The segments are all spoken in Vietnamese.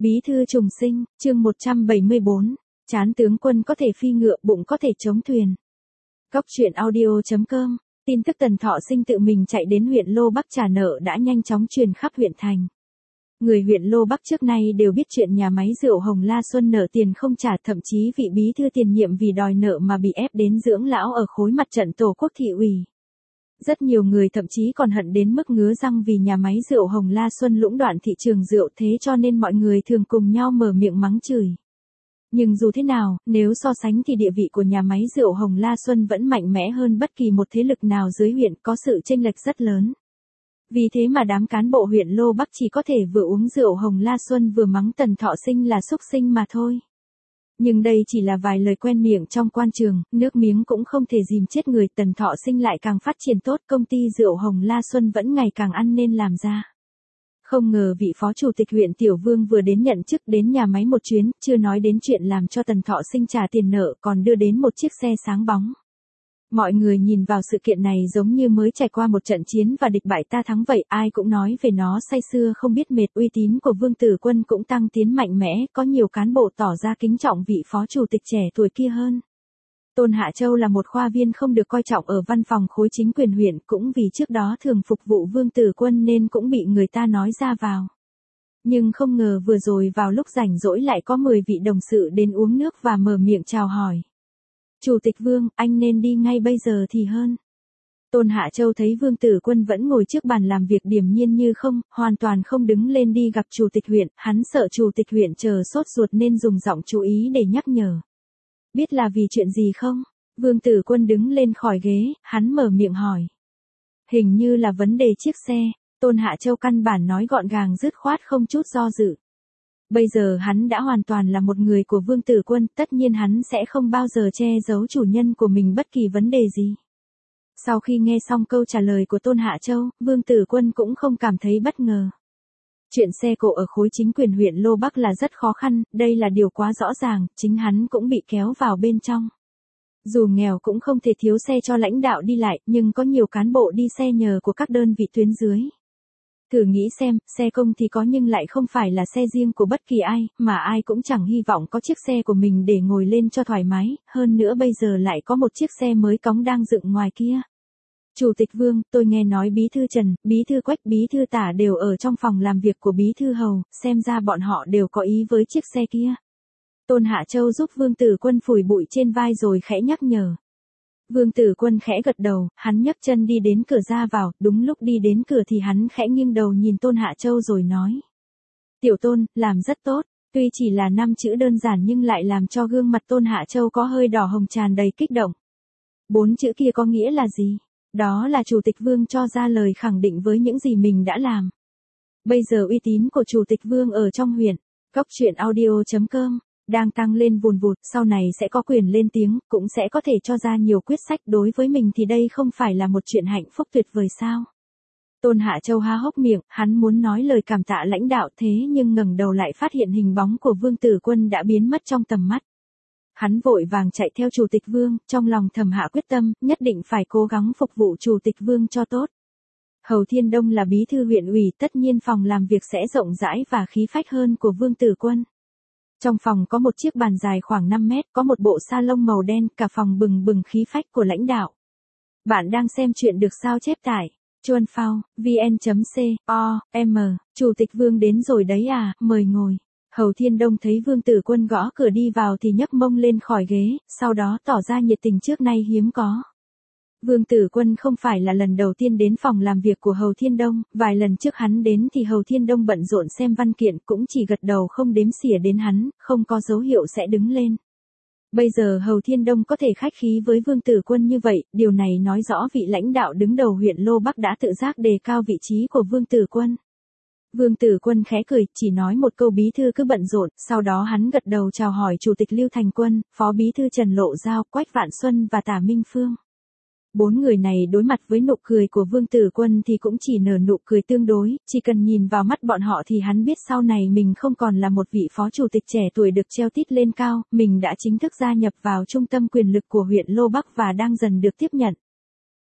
Bí thư trùng sinh, chương 174, chán tướng quân có thể phi ngựa, bụng có thể chống thuyền. Cóc truyện audio.com, tin tức Tần Thọ Sinh tự mình chạy đến huyện Lô Bắc trả nợ đã nhanh chóng truyền khắp huyện thành. Người huyện Lô Bắc trước nay đều biết chuyện nhà máy rượu Hồng La Xuân nợ tiền không trả, thậm chí vị bí thư tiền nhiệm vì đòi nợ mà bị ép đến dưỡng lão ở khối mặt trận tổ quốc thị ủy. Rất nhiều người thậm chí còn hận đến mức ngứa răng vì nhà máy rượu Hồng La Xuân lũng đoạn thị trường rượu, thế cho nên mọi người thường cùng nhau mở miệng mắng chửi. Nhưng dù thế nào, nếu so sánh thì địa vị của nhà máy rượu Hồng La Xuân vẫn mạnh mẽ hơn bất kỳ một thế lực nào dưới huyện, có sự chênh lệch rất lớn. Vì thế mà đám cán bộ huyện Lô Bắc chỉ có thể vừa uống rượu Hồng La Xuân vừa mắng Tần Thọ Sinh là súc sinh mà thôi. Nhưng đây chỉ là vài lời quen miệng trong quan trường, nước miếng cũng không thể dìm chết người. Tần Thọ Sinh lại càng phát triển tốt, công ty rượu Hồng La Xuân vẫn ngày càng ăn nên làm ra. Không ngờ vị phó chủ tịch huyện Tiểu Vương vừa đến nhận chức đến nhà máy một chuyến, chưa nói đến chuyện làm cho Tần Thọ Sinh trả tiền nợ, còn đưa đến một chiếc xe sáng bóng. Mọi người nhìn vào sự kiện này giống như mới trải qua một trận chiến và địch bại ta thắng vậy, ai cũng nói về nó say sưa không biết mệt. Uy tín của Vương Tử Quân cũng tăng tiến mạnh mẽ, có nhiều cán bộ tỏ ra kính trọng vị phó chủ tịch trẻ tuổi kia hơn. Tôn Hạ Châu là một khoa viên không được coi trọng ở văn phòng khối chính quyền huyện, cũng vì trước đó thường phục vụ Vương Tử Quân nên cũng bị người ta nói ra vào. Nhưng không ngờ vừa rồi vào lúc rảnh rỗi lại có 10 vị đồng sự đến uống nước và mở miệng chào hỏi. Chủ tịch Vương, anh nên đi ngay bây giờ thì hơn. Tôn Hạ Châu thấy Vương Tử Quân vẫn ngồi trước bàn làm việc điềm nhiên như không, hoàn toàn không đứng lên đi gặp chủ tịch huyện, hắn sợ chủ tịch huyện chờ sốt ruột nên dùng giọng chú ý để nhắc nhở. Biết là vì chuyện gì không? Vương Tử Quân đứng lên khỏi ghế, hắn mở miệng hỏi. Hình như là vấn đề chiếc xe, Tôn Hạ Châu căn bản nói gọn gàng dứt khoát không chút do dự. Bây giờ hắn đã hoàn toàn là một người của Vương Tử Quân, tất nhiên hắn sẽ không bao giờ che giấu chủ nhân của mình bất kỳ vấn đề gì. Sau khi nghe xong câu trả lời của Tôn Hạ Châu, Vương Tử Quân cũng không cảm thấy bất ngờ. Chuyện xe cộ ở khối chính quyền huyện Lô Bắc là rất khó khăn, đây là điều quá rõ ràng, chính hắn cũng bị kéo vào bên trong. Dù nghèo cũng không thể thiếu xe cho lãnh đạo đi lại, nhưng có nhiều cán bộ đi xe nhờ của các đơn vị tuyến dưới. Thử nghĩ xem, xe công thì có nhưng lại không phải là xe riêng của bất kỳ ai, mà ai cũng chẳng hy vọng có chiếc xe của mình để ngồi lên cho thoải mái, hơn nữa bây giờ lại có một chiếc xe mới cóng đang dựng ngoài kia. Chủ tịch Vương, tôi nghe nói bí thư Trần, bí thư Quách, bí thư Tả đều ở trong phòng làm việc của bí thư Hầu, xem ra bọn họ đều có ý với chiếc xe kia. Tôn Hạ Châu giúp Vương Tử Quân phủi bụi trên vai rồi khẽ nhắc nhở. Vương Tử Quân khẽ gật đầu, hắn nhấc chân đi đến cửa ra vào, đúng lúc đi đến cửa thì hắn khẽ nghiêng đầu nhìn Tôn Hạ Châu rồi nói. Tiểu Tôn, làm rất tốt, tuy chỉ là 5 chữ đơn giản nhưng lại làm cho gương mặt Tôn Hạ Châu có hơi đỏ hồng tràn đầy kích động. 4 chữ kia có nghĩa là gì? Đó là Chủ tịch Vương cho ra lời khẳng định với những gì mình đã làm. Bây giờ uy tín của Chủ tịch Vương ở trong huyện, cóc truyện audio.com, đang tăng lên vùn vụt, sau này sẽ có quyền lên tiếng, cũng sẽ có thể cho ra nhiều quyết sách, đối với mình thì đây không phải là một chuyện hạnh phúc tuyệt vời sao? Tôn Hạ Châu há hốc miệng, hắn muốn nói lời cảm tạ lãnh đạo thế nhưng ngẩng đầu lại phát hiện hình bóng của Vương Tử Quân đã biến mất trong tầm mắt. Hắn vội vàng chạy theo Chủ tịch Vương, trong lòng thầm hạ quyết tâm, nhất định phải cố gắng phục vụ Chủ tịch Vương cho tốt. Hầu Thiên Đông là bí thư huyện ủy, tất nhiên phòng làm việc sẽ rộng rãi và khí phách hơn của Vương Tử Quân. Trong phòng có một chiếc bàn dài khoảng 5 mét, có một bộ sa lông màu đen, cả phòng bừng bừng khí phách của lãnh đạo. Bạn đang xem chuyện được sao chép tải. Chuan Phao, vn.com, Chủ tịch Vương đến rồi đấy à, mời ngồi. Hầu Thiên Đông thấy Vương Tử Quân gõ cửa đi vào thì nhấc mông lên khỏi ghế, sau đó tỏ ra nhiệt tình trước nay hiếm có. Vương Tử Quân không phải là lần đầu tiên đến phòng làm việc của Hầu Thiên Đông, vài lần trước hắn đến thì Hầu Thiên Đông bận rộn xem văn kiện cũng chỉ gật đầu không đếm xỉa đến hắn, không có dấu hiệu sẽ đứng lên. Bây giờ Hầu Thiên Đông có thể khách khí với Vương Tử Quân như vậy, điều này nói rõ vị lãnh đạo đứng đầu huyện Lô Bắc đã tự giác đề cao vị trí của Vương Tử Quân. Vương Tử Quân khẽ cười, chỉ nói một câu bí thư cứ bận rộn, sau đó hắn gật đầu chào hỏi Chủ tịch Lưu Thành Quân, Phó bí thư Trần Lộ Giao, Quách Vạn Xuân và Tả Minh Phương. 4 người này đối mặt với nụ cười của Vương Tử Quân thì cũng chỉ nở nụ cười tương đối, chỉ cần nhìn vào mắt bọn họ thì hắn biết sau này mình không còn là một vị phó chủ tịch trẻ tuổi được treo tít lên cao, mình đã chính thức gia nhập vào trung tâm quyền lực của huyện Lô Bắc và đang dần được tiếp nhận.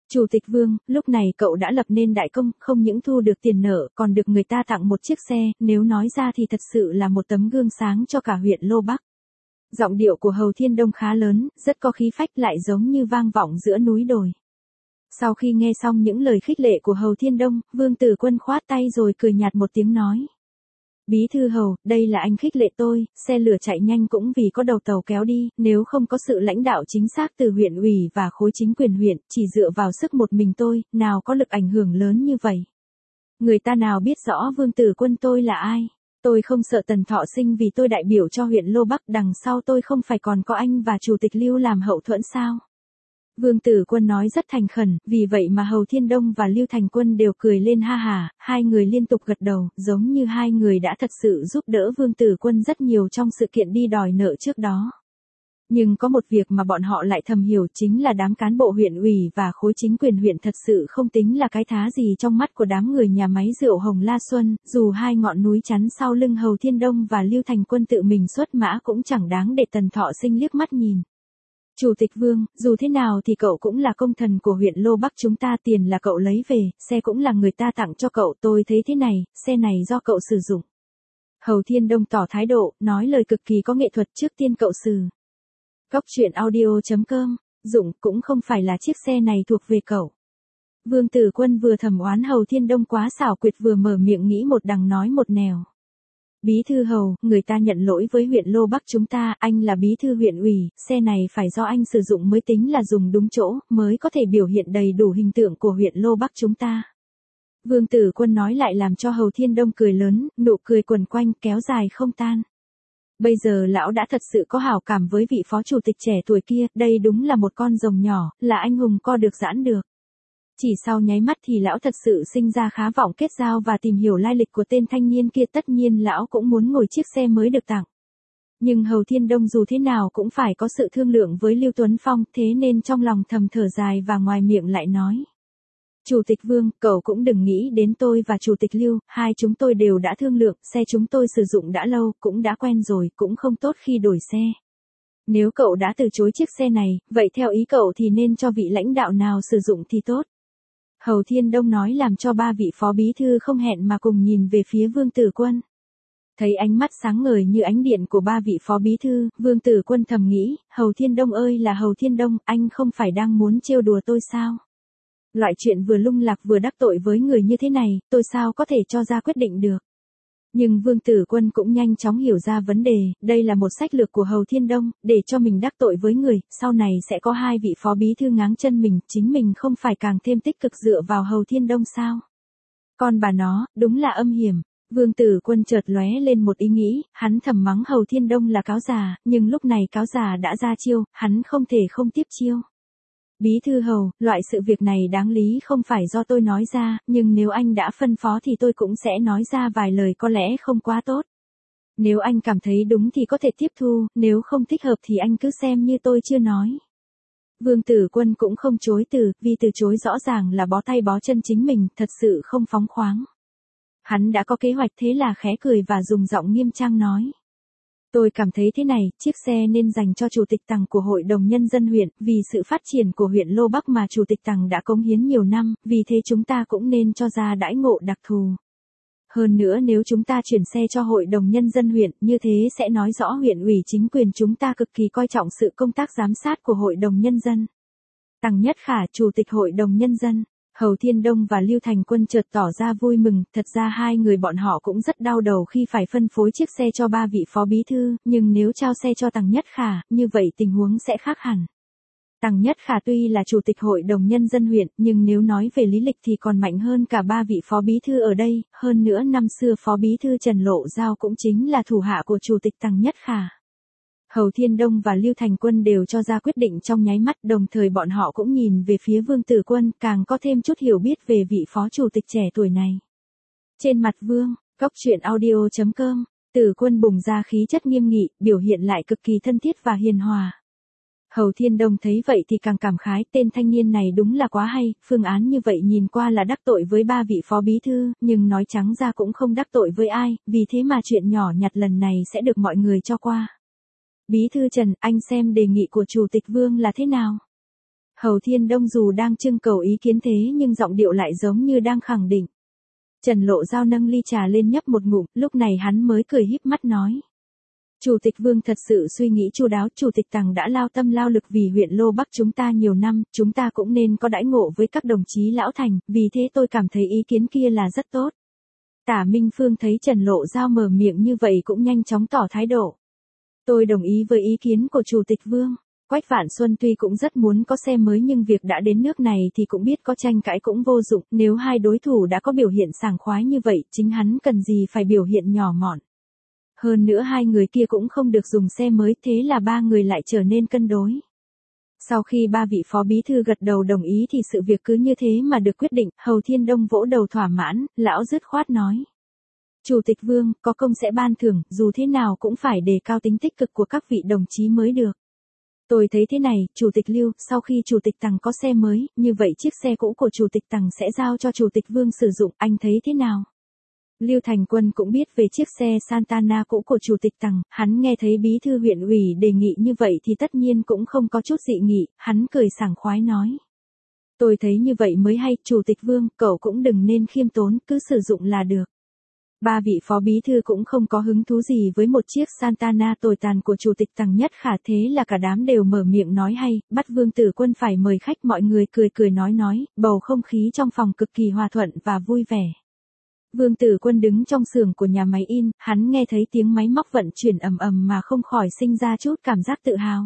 Chủ tịch Vương, lúc này cậu đã lập nên đại công, không những thu được tiền nợ, còn được người ta tặng một chiếc xe, nếu nói ra thì thật sự là một tấm gương sáng cho cả huyện Lô Bắc. Giọng điệu của Hầu Thiên Đông khá lớn, rất có khí phách lại giống như vang vọng giữa núi đồi. Sau khi nghe xong những lời khích lệ của Hầu Thiên Đông, Vương Tử Quân khoát tay rồi cười nhạt một tiếng nói. Bí thư Hầu, đây là anh khích lệ tôi, xe lửa chạy nhanh cũng vì có đầu tàu kéo đi, nếu không có sự lãnh đạo chính xác từ huyện ủy và khối chính quyền huyện, chỉ dựa vào sức một mình tôi, nào có lực ảnh hưởng lớn như vậy. Người ta nào biết rõ Vương Tử Quân tôi là ai? Tôi không sợ Tần Thọ Sinh vì tôi đại biểu cho huyện Lô Bắc, đằng sau tôi không phải còn có anh và Chủ tịch Lưu làm hậu thuẫn sao? Vương Tử Quân nói rất thành khẩn, vì vậy mà Hầu Thiên Đông và Lưu Thành Quân đều cười lên ha hả, hai người liên tục gật đầu, giống như hai người đã thật sự giúp đỡ Vương Tử Quân rất nhiều trong sự kiện đi đòi nợ trước đó. Nhưng có một việc mà bọn họ lại thầm hiểu chính là đám cán bộ huyện ủy và khối chính quyền huyện thật sự không tính là cái thá gì trong mắt của đám người nhà máy rượu Hồng La Xuân, dù hai ngọn núi chắn sau lưng Hầu Thiên Đông và Lưu Thành Quân tự mình xuất mã cũng chẳng đáng để Tần Thọ Sinh liếc mắt nhìn. Chủ tịch Vương, dù thế nào thì cậu cũng là công thần của huyện Lô Bắc chúng ta, tiền là cậu lấy về, xe cũng là người ta tặng cho cậu, tôi thấy thế này, xe này do cậu sử dụng. Hầu Thiên Đông tỏ thái độ, nói lời cực kỳ có nghệ thuật, trước tiên cậu xử. Cóc truyện audio.com, dụng cũng không phải là chiếc xe này thuộc về cậu. Vương Tử Quân vừa thầm oán Hầu Thiên Đông quá xảo quyệt vừa mở miệng nghĩ một đằng nói một nẻo. Bí thư Hầu, người ta nhận lỗi với huyện Lô Bắc chúng ta, anh là bí thư huyện ủy, xe này phải do anh sử dụng mới tính là dùng đúng chỗ, mới có thể biểu hiện đầy đủ hình tượng của huyện Lô Bắc chúng ta. Vương Tử Quân nói lại làm cho Hầu Thiên Đông cười lớn, nụ cười quần quanh kéo dài không tan. Bây giờ lão đã thật sự có hảo cảm với vị phó chủ tịch trẻ tuổi kia, đây đúng là một con rồng nhỏ, là anh hùng co được giãn được. Chỉ sau nháy mắt thì lão thật sự sinh ra khá vọng kết giao và tìm hiểu lai lịch của tên thanh niên kia, tất nhiên lão cũng muốn ngồi chiếc xe mới được tặng. Nhưng Hầu Thiên Đông dù thế nào cũng phải có sự thương lượng với Lưu Tuấn Phong, thế nên trong lòng thầm thở dài và ngoài miệng lại nói. Chủ tịch Vương, cậu cũng đừng nghĩ đến tôi và Chủ tịch Lưu, hai chúng tôi đều đã thương lượng, xe chúng tôi sử dụng đã lâu, cũng đã quen rồi, cũng không tốt khi đổi xe. Nếu cậu đã từ chối chiếc xe này, vậy theo ý cậu thì nên cho vị lãnh đạo nào sử dụng thì tốt. Hầu Thiên Đông nói làm cho ba vị phó bí thư không hẹn mà cùng nhìn về phía Vương Tử Quân. Thấy ánh mắt sáng ngời như ánh điện của ba vị phó bí thư, Vương Tử Quân thầm nghĩ, Hầu Thiên Đông ơi là Hầu Thiên Đông, anh không phải đang muốn trêu đùa tôi sao? Loại chuyện vừa lung lạc vừa đắc tội với người như thế này, tôi sao có thể cho ra quyết định được? Nhưng Vương Tử Quân cũng nhanh chóng hiểu ra vấn đề, đây là một sách lược của Hầu Thiên Đông, để cho mình đắc tội với người, sau này sẽ có hai vị phó bí thư ngáng chân mình, chính mình không phải càng thêm tích cực dựa vào Hầu Thiên Đông sao? Con bà nó, đúng là âm hiểm. Vương Tử Quân chợt lóe lên một ý nghĩ, hắn thầm mắng Hầu Thiên Đông là cáo già, nhưng lúc này cáo già đã ra chiêu, hắn không thể không tiếp chiêu. Bí thư Hầu, loại sự việc này đáng lý không phải do tôi nói ra, nhưng nếu anh đã phân phó thì tôi cũng sẽ nói ra vài lời có lẽ không quá tốt. Nếu anh cảm thấy đúng thì có thể tiếp thu, nếu không thích hợp thì anh cứ xem như tôi chưa nói. Vương Tử Quân cũng không chối từ, vì từ chối rõ ràng là bó tay bó chân chính mình, thật sự không phóng khoáng. Hắn đã có kế hoạch thế là khẽ cười và dùng giọng nghiêm trang nói. Tôi cảm thấy thế này, chiếc xe nên dành cho Chủ tịch Tằng của Hội đồng Nhân dân huyện, vì sự phát triển của huyện Lô Bắc mà Chủ tịch Tằng đã cống hiến nhiều năm, vì thế chúng ta cũng nên cho ra đãi ngộ đặc thù. Hơn nữa nếu chúng ta chuyển xe cho Hội đồng Nhân dân huyện, như thế sẽ nói rõ huyện ủy chính quyền chúng ta cực kỳ coi trọng sự công tác giám sát của Hội đồng Nhân dân. Tằng Nhất Khả, Chủ tịch Hội đồng Nhân dân. Hầu Thiên Đông và Lưu Thành Quân chợt tỏ ra vui mừng, thật ra hai người bọn họ cũng rất đau đầu khi phải phân phối chiếc xe cho ba vị phó bí thư, nhưng nếu trao xe cho Tằng Nhất Khả, như vậy tình huống sẽ khác hẳn. Tằng Nhất Khả tuy là Chủ tịch Hội đồng Nhân dân huyện, nhưng nếu nói về lý lịch thì còn mạnh hơn cả ba vị phó bí thư ở đây, hơn nữa năm xưa phó bí thư Trần Lộ Giao cũng chính là thủ hạ của Chủ tịch Tằng Nhất Khả. Hầu Thiên Đông và Lưu Thành Quân đều cho ra quyết định trong nháy mắt, đồng thời bọn họ cũng nhìn về phía Vương Tử Quân, càng có thêm chút hiểu biết về vị phó chủ tịch trẻ tuổi này. Trên mặt Vương, Cóc truyện audio.com, Tử Quân bùng ra khí chất nghiêm nghị, biểu hiện lại cực kỳ thân thiết và hiền hòa. Hầu Thiên Đông thấy vậy thì càng cảm khái, tên thanh niên này đúng là quá hay, phương án như vậy nhìn qua là đắc tội với ba vị phó bí thư, nhưng nói trắng ra cũng không đắc tội với ai, vì thế mà chuyện nhỏ nhặt lần này sẽ được mọi người cho qua. Bí thư Trần, anh xem đề nghị của Chủ tịch Vương là thế nào? Hầu Thiên Đông dù đang trưng cầu ý kiến thế nhưng giọng điệu lại giống như đang khẳng định. Trần Lộ Giao nâng ly trà lên nhấp một ngụm, lúc này hắn mới cười híp mắt nói. Chủ tịch Vương thật sự suy nghĩ chu đáo, Chủ tịch Tằng đã lao tâm lao lực vì huyện Lô Bắc chúng ta nhiều năm, chúng ta cũng nên có đãi ngộ với các đồng chí lão thành, vì thế tôi cảm thấy ý kiến kia là rất tốt. Tả Minh Phương thấy Trần Lộ Giao mở miệng như vậy cũng nhanh chóng tỏ thái độ. Tôi đồng ý với ý kiến của Chủ tịch Vương. Quách Vạn Xuân tuy cũng rất muốn có xe mới nhưng việc đã đến nước này thì cũng biết có tranh cãi cũng vô dụng, nếu hai đối thủ đã có biểu hiện sảng khoái như vậy, chính hắn cần gì phải biểu hiện nhỏ mọn. Hơn nữa hai người kia cũng không được dùng xe mới, thế là ba người lại trở nên cân đối. Sau khi ba vị phó bí thư gật đầu đồng ý thì sự việc cứ như thế mà được quyết định, Hầu Thiên Đông vỗ đầu thỏa mãn, lão dứt khoát nói. Chủ tịch Vương, có công sẽ ban thưởng, dù thế nào cũng phải đề cao tính tích cực của các vị đồng chí mới được. Tôi thấy thế này, Chủ tịch Lưu, sau khi Chủ tịch Tằng có xe mới, như vậy chiếc xe cũ của Chủ tịch Tằng sẽ giao cho Chủ tịch Vương sử dụng, anh thấy thế nào? Lưu Thành Quân cũng biết về chiếc xe Santana cũ của Chủ tịch Tằng, hắn nghe thấy bí thư huyện ủy đề nghị như vậy thì tất nhiên cũng không có chút dị nghị, hắn cười sảng khoái nói. Tôi thấy như vậy mới hay, Chủ tịch Vương, cậu cũng đừng nên khiêm tốn, cứ sử dụng là được. Ba vị phó bí thư cũng không có hứng thú gì với một chiếc Santana tồi tàn của Chủ tịch Tằng Nhất Khả, thế là cả đám đều mở miệng nói hay, bắt Vương Tử Quân phải mời khách, mọi người cười cười nói, bầu không khí trong phòng cực kỳ hòa thuận và vui vẻ. Vương Tử Quân đứng trong xưởng của nhà máy in, hắn nghe thấy tiếng máy móc vận chuyển ầm ầm mà không khỏi sinh ra chút cảm giác tự hào.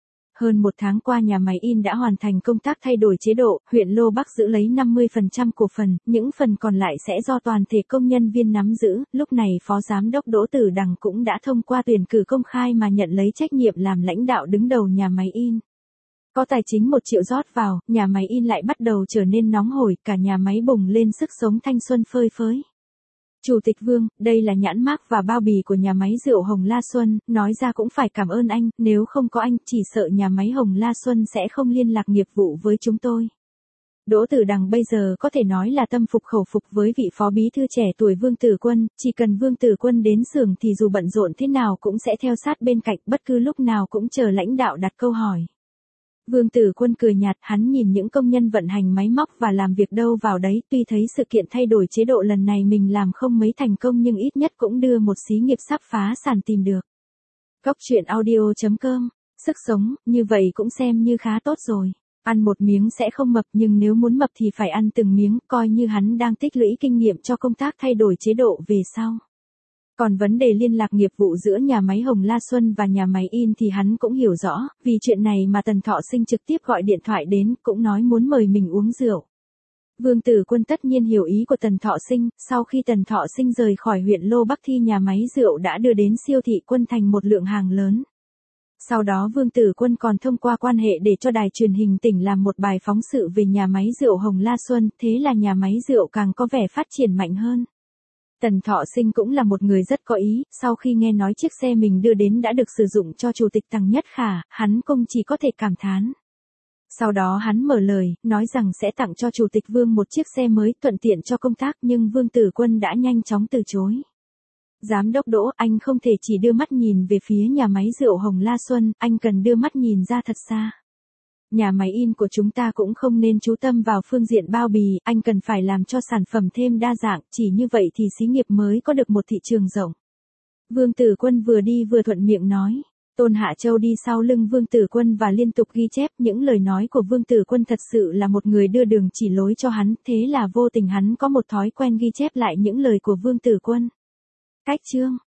Hơn một tháng qua nhà máy in đã hoàn thành công tác thay đổi chế độ, huyện Lô Bắc giữ lấy 50% cổ phần, những phần còn lại sẽ do toàn thể công nhân viên nắm giữ, lúc này Phó Giám đốc Đỗ Tử Đằng cũng đã thông qua tuyển cử công khai mà nhận lấy trách nhiệm làm lãnh đạo đứng đầu nhà máy in. Có tài chính 1 triệu rót vào, nhà máy in lại bắt đầu trở nên nóng hổi, cả nhà máy bùng lên sức sống thanh xuân phơi phới. Chủ tịch Vương, đây là nhãn mác và bao bì của nhà máy rượu Hồng La Xuân, nói ra cũng phải cảm ơn anh, nếu không có anh, chỉ sợ nhà máy Hồng La Xuân sẽ không liên lạc nghiệp vụ với chúng tôi. Đỗ Tử Đằng bây giờ có thể nói là tâm phục khẩu phục với vị phó bí thư trẻ tuổi Vương Tử Quân, chỉ cần Vương Tử Quân đến xưởng thì dù bận rộn thế nào cũng sẽ theo sát bên cạnh, bất cứ lúc nào cũng chờ lãnh đạo đặt câu hỏi. Vương Tử Quân cười nhạt, hắn nhìn những công nhân vận hành máy móc và làm việc đâu vào đấy, tuy thấy sự kiện thay đổi chế độ lần này mình làm không mấy thành công nhưng ít nhất cũng đưa một xí nghiệp sắp phá sản tìm được. Cóc truyện audio.com, sức sống, như vậy cũng xem như khá tốt rồi. Ăn một miếng sẽ không mập nhưng nếu muốn mập thì phải ăn từng miếng, coi như hắn đang tích lũy kinh nghiệm cho công tác thay đổi chế độ về sau. Còn vấn đề liên lạc nghiệp vụ giữa nhà máy Hồng La Xuân và nhà máy in thì hắn cũng hiểu rõ, vì chuyện này mà Tần Thọ Sinh trực tiếp gọi điện thoại đến, cũng nói muốn mời mình uống rượu. Vương Tử Quân tất nhiên hiểu ý của Tần Thọ Sinh, sau khi Tần Thọ Sinh rời khỏi huyện Lô Bắc thì nhà máy rượu đã đưa đến siêu thị Quân Thành một lượng hàng lớn. Sau đó Vương Tử Quân còn thông qua quan hệ để cho đài truyền hình tỉnh làm một bài phóng sự về nhà máy rượu Hồng La Xuân, thế là nhà máy rượu càng có vẻ phát triển mạnh hơn. Tần Thọ Sinh cũng là một người rất có ý, sau khi nghe nói chiếc xe mình đưa đến đã được sử dụng cho Chủ tịch Tằng Nhất Khả, hắn cũng chỉ có thể cảm thán. Sau đó hắn mở lời, nói rằng sẽ tặng cho Chủ tịch Vương một chiếc xe mới thuận tiện cho công tác nhưng Vương Tử Quân đã nhanh chóng từ chối. Giám đốc Đỗ, anh không thể chỉ đưa mắt nhìn về phía nhà máy rượu Hồng La Xuân, anh cần đưa mắt nhìn ra thật xa. Nhà máy in của chúng ta cũng không nên chú tâm vào phương diện bao bì, anh cần phải làm cho sản phẩm thêm đa dạng, chỉ như vậy thì xí nghiệp mới có được một thị trường rộng. Vương Tử Quân vừa đi vừa thuận miệng nói. Tôn Hạ Châu đi sau lưng Vương Tử Quân và liên tục ghi chép những lời nói của Vương Tử Quân, thật sự là một người đưa đường chỉ lối cho hắn, thế là vô tình hắn có một thói quen ghi chép lại những lời của Vương Tử Quân. Cách chương